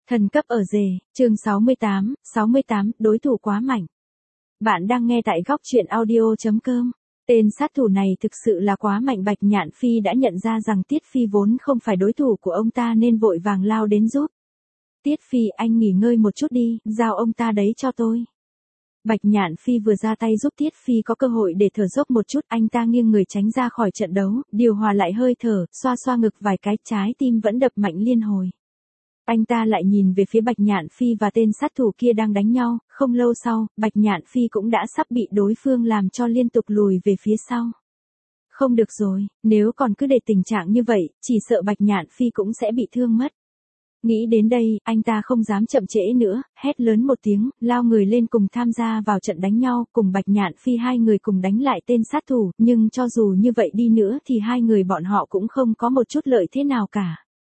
Thần cấp ở rể, chương 68, đối thủ quá mạnh. Bạn đang nghe tại góc truyện audio.com. Tên sát thủ này thực sự là quá mạnh. Bạch Nhạn Phi đã nhận ra rằng Tiết Phi vốn không phải đối thủ của ông ta nên vội vàng lao đến giúp. Tiết Phi, anh nghỉ ngơi một chút đi, giao ông ta đấy cho tôi. Bạch Nhạn Phi vừa ra tay giúp Tiết Phi có cơ hội để thở dốc một chút, anh ta nghiêng người tránh ra khỏi trận đấu, điều hòa lại hơi thở, xoa xoa ngực vài cái, trái tim vẫn đập mạnh liên hồi. Anh ta lại nhìn về phía Bạch Nhạn Phi và tên sát thủ kia đang đánh nhau, không lâu sau, Bạch Nhạn Phi cũng đã sắp bị đối phương làm cho liên tục lùi về phía sau. Không được rồi, nếu còn cứ để tình trạng như vậy, chỉ sợ Bạch Nhạn Phi cũng sẽ bị thương mất. Nghĩ đến đây, anh ta không dám chậm trễ nữa, hét lớn một tiếng, lao người lên cùng tham gia vào trận đánh nhau, cùng Bạch Nhạn Phi hai người cùng đánh lại tên sát thủ, nhưng cho dù như vậy đi nữa thì hai người bọn họ cũng không có một chút lợi thế nào cả.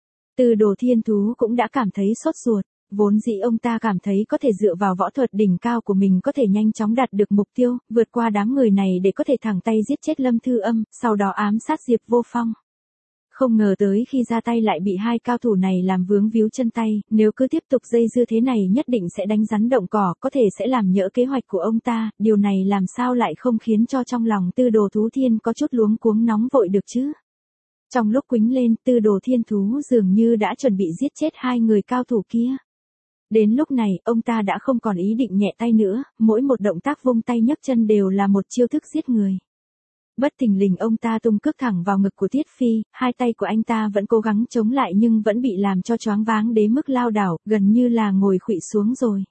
Từ Đồ Thiên Thú cũng đã cảm thấy sốt ruột, vốn dĩ ông ta cảm thấy có thể dựa vào võ thuật đỉnh cao của mình có thể nhanh chóng đạt được mục tiêu, vượt qua đám người này để có thể thẳng tay giết chết Lâm Thư Âm, sau đó ám sát Diệp Vô Phong. Không ngờ tới khi ra tay lại bị hai cao thủ này làm vướng víu chân tay, nếu cứ tiếp tục dây dưa thế này nhất định sẽ đánh rắn động cỏ, có thể sẽ làm nhỡ kế hoạch của ông ta, điều này làm sao lại không khiến cho trong lòng Tư Đồ Thú Thiên có chút luống cuống nóng vội được chứ. Trong lúc quýnh lên, Tư Đồ Thiên Thú dường như đã chuẩn bị giết chết hai người cao thủ kia. Đến lúc này, ông ta đã không còn ý định nhẹ tay nữa, mỗi một động tác vung tay nhấc chân đều là một chiêu thức giết người. Bất thình lình ông ta tung cước thẳng vào ngực của Tiết Phi, hai tay của anh ta vẫn cố gắng chống lại nhưng vẫn bị làm cho choáng váng đến mức lao đảo, gần như là ngồi khuỵu xuống rồi.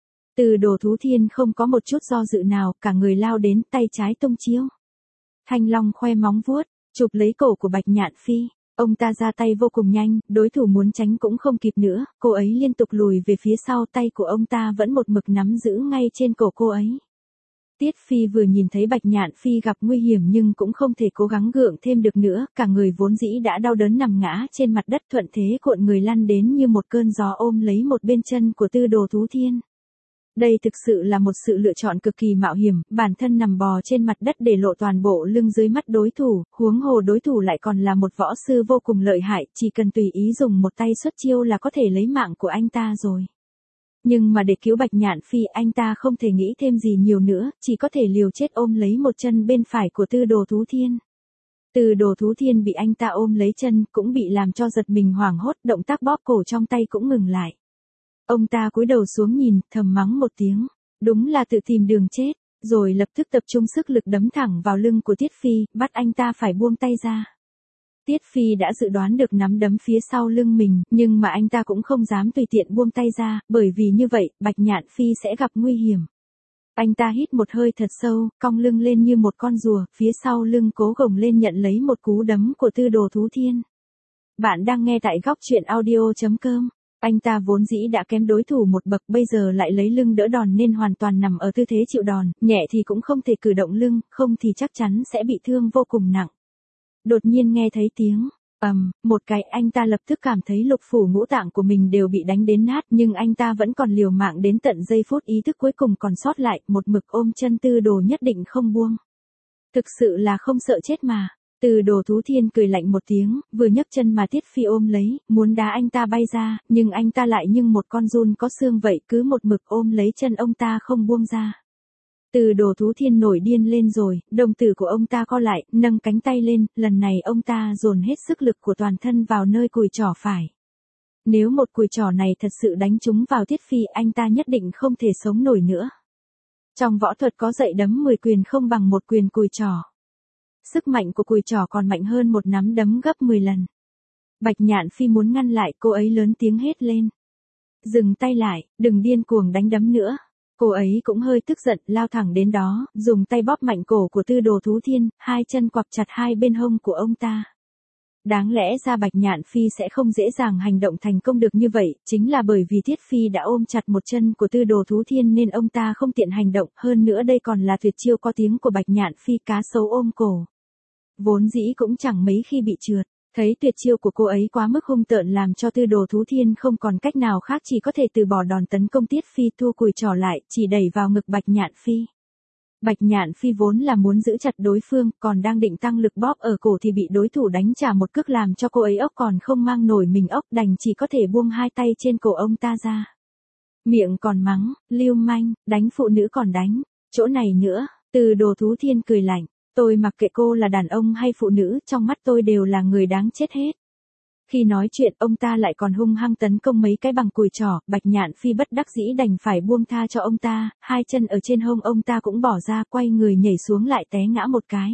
Từ Đồ Thú Thiên không có một chút do dự nào, cả người lao đến, tay trái tung chiêu. Thanh Long khoe móng vuốt, chụp lấy cổ của Bạch Nhạn Phi. Ông ta ra tay vô cùng nhanh, đối thủ muốn tránh cũng không kịp nữa, cô ấy liên tục lùi về phía sau, tay của ông ta vẫn một mực nắm giữ ngay trên cổ cô ấy. Tiết Phi vừa nhìn thấy Bạch Nhạn Phi gặp nguy hiểm nhưng cũng không thể cố gắng gượng thêm được nữa, cả người vốn dĩ đã đau đớn nằm ngã trên mặt đất, thuận thế cuộn người lăn đến như một cơn gió ôm lấy một bên chân của Tư Đồ Thú Thiên. Đây thực sự là một sự lựa chọn cực kỳ mạo hiểm, bản thân nằm bò trên mặt đất để lộ toàn bộ lưng dưới mắt đối thủ, huống hồ đối thủ lại còn là một võ sư vô cùng lợi hại, chỉ cần tùy ý dùng một tay xuất chiêu là có thể lấy mạng của anh ta rồi. Nhưng mà để cứu Bạch Nhạn Phi, anh ta không thể nghĩ thêm gì nhiều nữa, chỉ có thể liều chết ôm lấy một chân bên phải của Tư Đồ Thú Thiên. Tư Đồ Thú Thiên bị anh ta ôm lấy chân, cũng bị làm cho giật mình hoảng hốt, động tác bóp cổ trong tay cũng ngừng lại. Ông ta cúi đầu xuống nhìn, thầm mắng một tiếng, đúng là tự tìm đường chết, rồi lập tức tập trung sức lực đấm thẳng vào lưng của Tiết Phi, bắt anh ta phải buông tay ra. Tiết Phi đã dự đoán được nắm đấm phía sau lưng mình, nhưng mà anh ta cũng không dám tùy tiện buông tay ra, bởi vì như vậy, Bạch Nhạn Phi sẽ gặp nguy hiểm. Anh ta hít một hơi thật sâu, cong lưng lên như một con rùa, phía sau lưng cố gồng lên nhận lấy một cú đấm của Tư Đồ Thú Thiên. Bạn đang nghe tại góc truyện audio.com. Anh ta vốn dĩ đã kém đối thủ một bậc, bây giờ lại lấy lưng đỡ đòn nên hoàn toàn nằm ở tư thế chịu đòn, nhẹ thì cũng không thể cử động lưng, không thì chắc chắn sẽ bị thương vô cùng nặng. Đột nhiên nghe thấy tiếng một cái, anh ta lập tức cảm thấy lục phủ ngũ tạng của mình đều bị đánh đến nát, nhưng anh ta vẫn còn liều mạng đến tận giây phút ý thức cuối cùng còn sót lại, một mực ôm chân Tư Đồ nhất định không buông. Thực sự là không sợ chết mà. Từ Đồ Thú Thiên cười lạnh một tiếng, vừa nhấc chân mà Tiết Phi ôm lấy, muốn đá anh ta bay ra, nhưng anh ta lại như một con giun có xương vậy, cứ một mực ôm lấy chân ông ta không buông ra. Từ Đồ Thú Thiên nổi điên lên rồi, đồng tử của ông ta co lại, nâng cánh tay lên, lần này ông ta dồn hết sức lực của toàn thân vào nơi cùi trỏ phải. Nếu một cùi trỏ này thật sự đánh trúng vào Tiết Phi, anh ta nhất định không thể sống nổi nữa. Trong võ thuật có dạy đấm 10 quyền không bằng một quyền cùi trỏ. Sức mạnh của cùi trỏ còn mạnh hơn một nắm đấm gấp 10 lần. Bạch Nhạn Phi muốn ngăn lại, cô ấy lớn tiếng hét lên. Dừng tay lại, đừng điên cuồng đánh đấm nữa. Cô ấy cũng hơi tức giận, lao thẳng đến đó, dùng tay bóp mạnh cổ của Tư Đồ Thú Thiên, hai chân quặp chặt hai bên hông của ông ta. Đáng lẽ ra Bạch Nhạn Phi sẽ không dễ dàng hành động thành công được như vậy, chính là bởi vì Tiết Phi đã ôm chặt một chân của Tư Đồ Thú Thiên nên ông ta không tiện hành động, hơn nữa đây còn là tuyệt chiêu có tiếng của Bạch Nhạn Phi, cá sấu ôm cổ. Vốn dĩ cũng chẳng mấy khi bị trượt, thấy tuyệt chiêu của cô ấy quá mức hung tợn làm cho Tư Đồ Thú Thiên không còn cách nào khác, chỉ có thể từ bỏ đòn tấn công Tiết Phi, thu cùi trỏ lại, chỉ đẩy vào ngực Bạch Nhạn Phi. Bạch Nhạn Phi vốn là muốn giữ chặt đối phương, còn đang định tăng lực bóp ở cổ thì bị đối thủ đánh trả một cước làm cho cô ấy ốc còn không mang nổi mình ốc, đành chỉ có thể buông hai tay trên cổ ông ta ra. Miệng còn mắng, lưu manh, đánh phụ nữ còn đánh, chỗ này nữa, Từ Đồ Thú Thiên cười lạnh, tôi mặc kệ cô là đàn ông hay phụ nữ, trong mắt tôi đều là người đáng chết hết. Khi nói chuyện ông ta lại còn hung hăng tấn công mấy cái bằng cùi trỏ, Bạch Nhạn Phi bất đắc dĩ đành phải buông tha cho ông ta, hai chân ở trên hông ông ta cũng bỏ ra, quay người nhảy xuống lại té ngã một cái.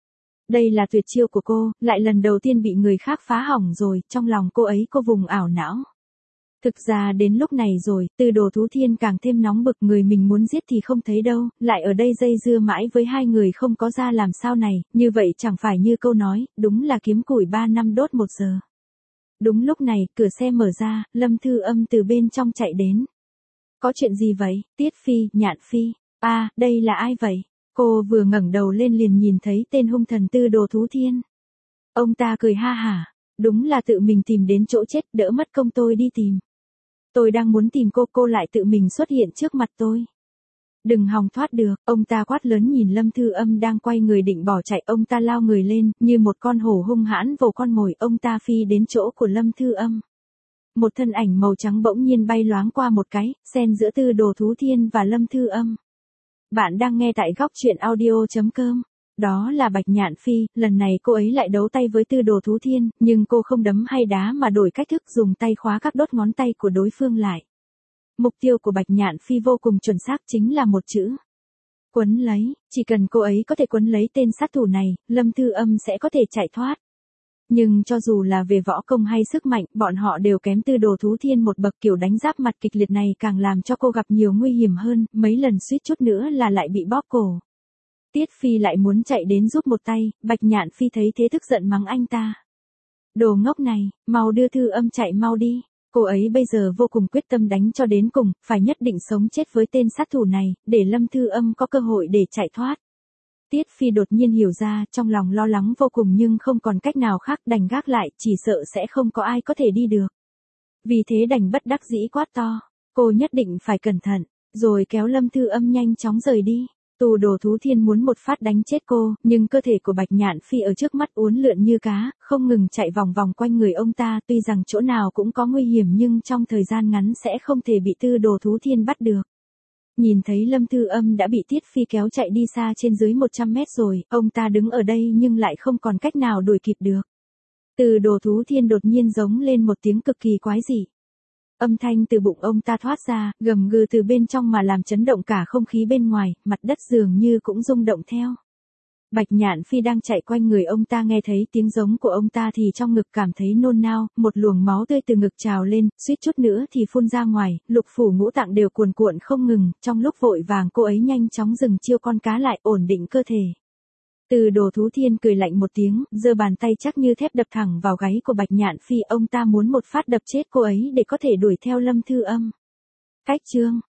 Đây là tuyệt chiêu của cô, lại lần đầu tiên bị người khác phá hỏng rồi, trong lòng cô ấy cô vùng ảo não. Thực ra đến lúc này rồi, Từ Đồ Thú Thiên càng thêm nóng bực, người mình muốn giết thì không thấy đâu, lại ở đây dây dưa mãi với hai người không có ra làm sao này, như vậy chẳng phải như câu nói, đúng là kiếm củi 3 năm đốt 1 giờ. Đúng lúc này, cửa xe mở ra, Lâm Thư Âm từ bên trong chạy đến. Có chuyện gì vậy, Tiết Phi, Nhạn Phi? Đây là ai vậy? Cô vừa ngẩng đầu lên liền nhìn thấy tên hung thần Từ Đồ Thú Thiên. Ông ta cười ha hả, đúng là tự mình tìm đến chỗ chết, đỡ mất công tôi đi tìm. Tôi đang muốn tìm cô lại tự mình xuất hiện trước mặt tôi. Đừng hòng thoát được, ông ta quát lớn nhìn Lâm Thư Âm đang quay người định bỏ chạy, ông ta lao người lên, như một con hổ hung hãn vồ con mồi, ông ta phi đến chỗ của Lâm Thư Âm. Một thân ảnh màu trắng bỗng nhiên bay loáng qua một cái, xen giữa Từ Đồ Thú Thiên và Lâm Thư Âm. Bạn đang nghe tại góc truyện audio.com. Đó là Bạch Nhạn Phi, lần này cô ấy lại đấu tay với Từ Đồ Thú Thiên, nhưng cô không đấm hay đá mà đổi cách thức dùng tay khóa các đốt ngón tay của đối phương lại. Mục tiêu của Bạch Nhạn Phi vô cùng chuẩn xác, chính là một chữ. Quấn lấy, chỉ cần cô ấy có thể quấn lấy tên sát thủ này, Lâm Thư Âm sẽ có thể chạy thoát. Nhưng cho dù là về võ công hay sức mạnh, bọn họ đều kém Từ Đồ Thú Thiên một bậc, kiểu đánh giáp mặt kịch liệt này càng làm cho cô gặp nhiều nguy hiểm hơn, mấy lần suýt chút nữa là lại bị bóp cổ. Tiết Phi lại muốn chạy đến giúp một tay, Bạch Nhạn Phi thấy thế tức giận mắng anh ta. Đồ ngốc này, mau đưa Thư Âm chạy mau đi. Cô ấy bây giờ vô cùng quyết tâm đánh cho đến cùng, phải nhất định sống chết với tên sát thủ này, để Lâm Thư Âm có cơ hội để chạy thoát. Tiết Phi đột nhiên hiểu ra, trong lòng lo lắng vô cùng nhưng không còn cách nào khác, đành gác lại, chỉ sợ sẽ không có ai có thể đi được. Vì thế đành bất đắc dĩ quát to, cô nhất định phải cẩn thận, rồi kéo Lâm Thư Âm nhanh chóng rời đi. Từ Đồ Thú Thiên muốn một phát đánh chết cô, nhưng cơ thể của Bạch Nhạn Phi ở trước mắt uốn lượn như cá, không ngừng chạy vòng vòng quanh người ông ta, tuy rằng chỗ nào cũng có nguy hiểm nhưng trong thời gian ngắn sẽ không thể bị Từ Đồ Thú Thiên bắt được. Nhìn thấy Lâm Thư Âm đã bị Tiết Phi kéo chạy đi xa trên dưới 100 mét rồi, ông ta đứng ở đây nhưng lại không còn cách nào đuổi kịp được. Từ Đồ Thú Thiên đột nhiên giống lên một tiếng cực kỳ quái dị. Âm thanh từ bụng ông ta thoát ra, gầm gừ từ bên trong mà làm chấn động cả không khí bên ngoài, mặt đất dường như cũng rung động theo. Bạch Nhạn Phi đang chạy quanh người ông ta nghe thấy tiếng giống của ông ta thì trong ngực cảm thấy nôn nao, một luồng máu tươi từ ngực trào lên, suýt chút nữa thì phun ra ngoài, lục phủ ngũ tạng đều cuồn cuộn không ngừng, trong lúc vội vàng cô ấy nhanh chóng dừng chiêu con cá lại, ổn định cơ thể. Từ Đồ Thú Thiên cười lạnh một tiếng, giơ bàn tay chắc như thép đập thẳng vào gáy của Bạch Nhạn Phi, ông ta muốn một phát đập chết cô ấy để có thể đuổi theo Lâm Thư Âm. Cách chương